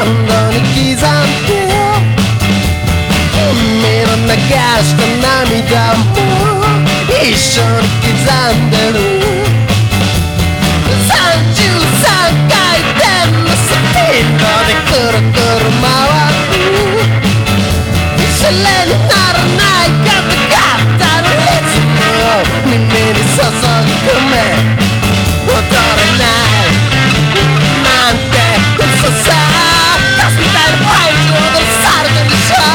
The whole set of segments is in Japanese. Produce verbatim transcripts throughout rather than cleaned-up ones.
ンドに刻んで君の流した涙も一緒に刻んでるさんじゅうさんかい転のスピードでくるくる回るシャレにならないガタガタのリズムを耳に注ぎ込め踊れないなんて嘘さガスみたいなファイルに踊らされてるでしょ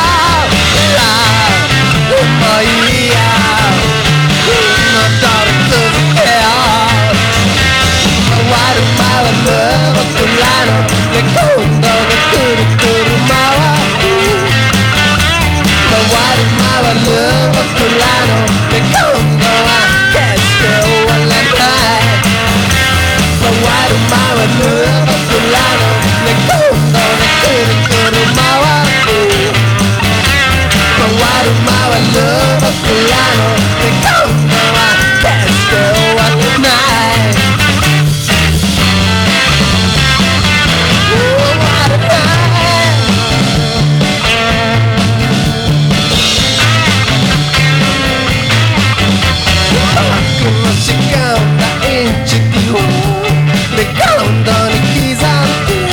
もういいや踊り続けよう回る回る僕らのレコードがくるくる回る回る回る僕らのレコードは決して終わらない回る回る僕らのレコードがくるくる回る回る回る僕らのレコードは決して終わらない終わらない僕のしがんだインチキをレコードに刻んで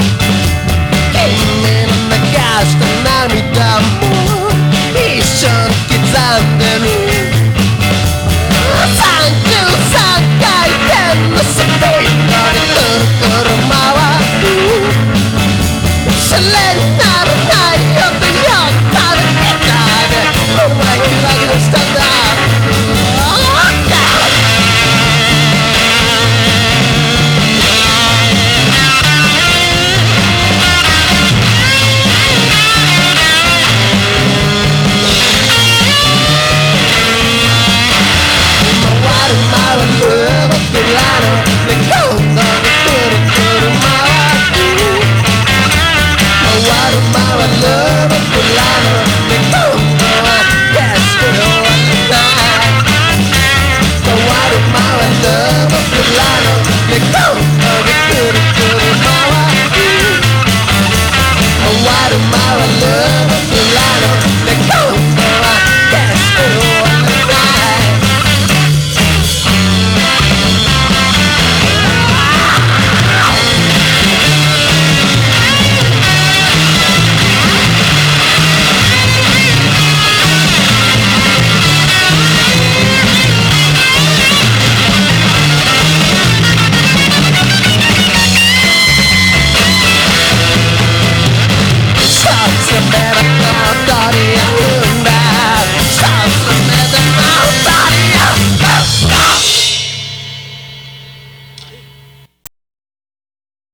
君の流した涙も一緒に刻んでるさんじゅうさんかい転のスピードでくるくる回るシャレ